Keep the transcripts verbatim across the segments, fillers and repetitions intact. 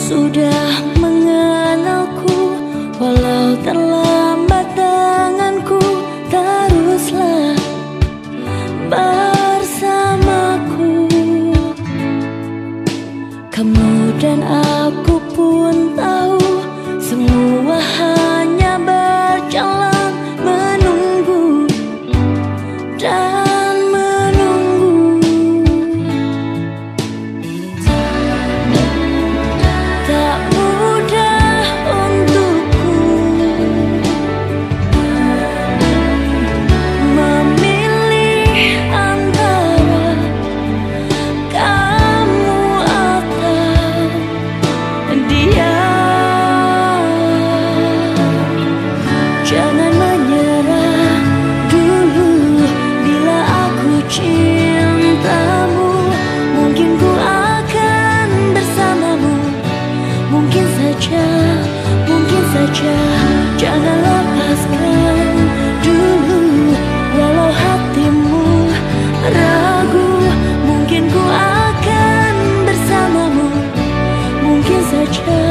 sudah mengenalku, walau terlambat tanganku, teruslah bersamaku. Kamu dan aku pun tahu, semua hanya berjalan menunggu dan menunggu. Tak mudah untukku memilih antara kamu atau dia. Jangan menyerah dulu bila aku cintamu. Mungkin ku akan bersamamu, mungkin saja, mungkin saja. Jangan lepaskan dulu, walau hatimu ragu. Mungkin ku akan bersamamu, mungkin saja,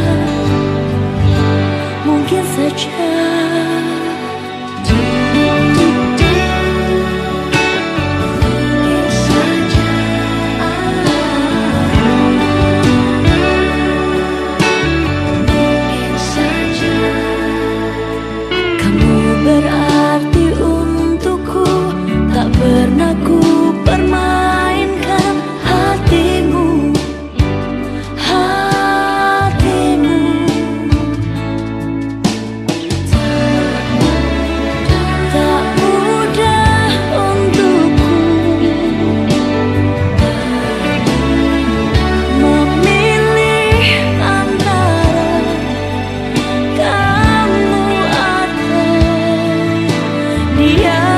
mungkin saja. Berarti untukku, tak pernah ku permainkan hatimu, hatimu. Tak mudah untukku memilih antara kamu atau dia.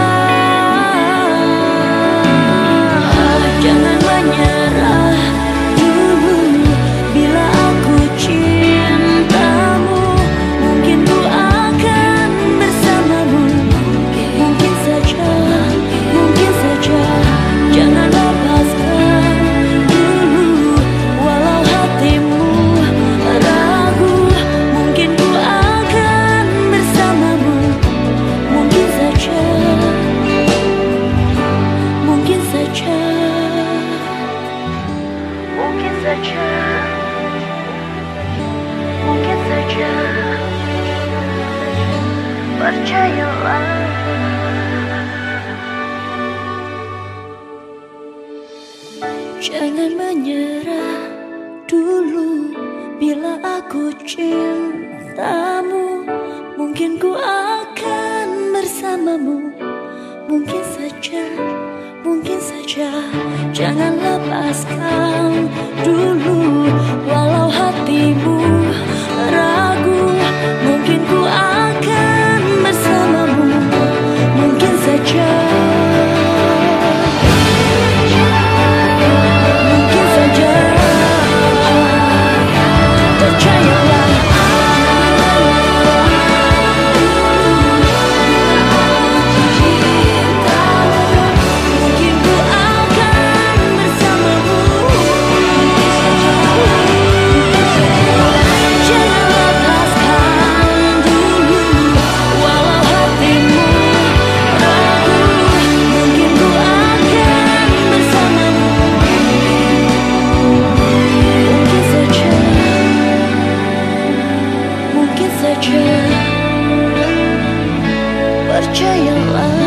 Jangan menyerah dulu bila aku cintamu. Mungkin ku akan bersamamu, mungkin saja, mungkin saja. Jangan lepaskan dulu, walau hatimu ragu. Mungkin ku akan bersamamu, mungkin saja, mungkin saja, mungkin saja, mungkin saja. Percayalah. Jangan menyerah dulu bila aku cintamu. Mungkin ku akan bersamamu, mungkin saja, mungkin saja. Jangan lepaskan dulu, walau hatimu ragu. Mungkin ku akan bersamamu, mungkin saja, mungkin saja. Percayalah. Mungkin ku akan bersamamu. Jangan lepaskan dulu, walau hatimu ragu. Mungkin ku akan bersamamu, mungkin saja, mungkin saja. Percayalah.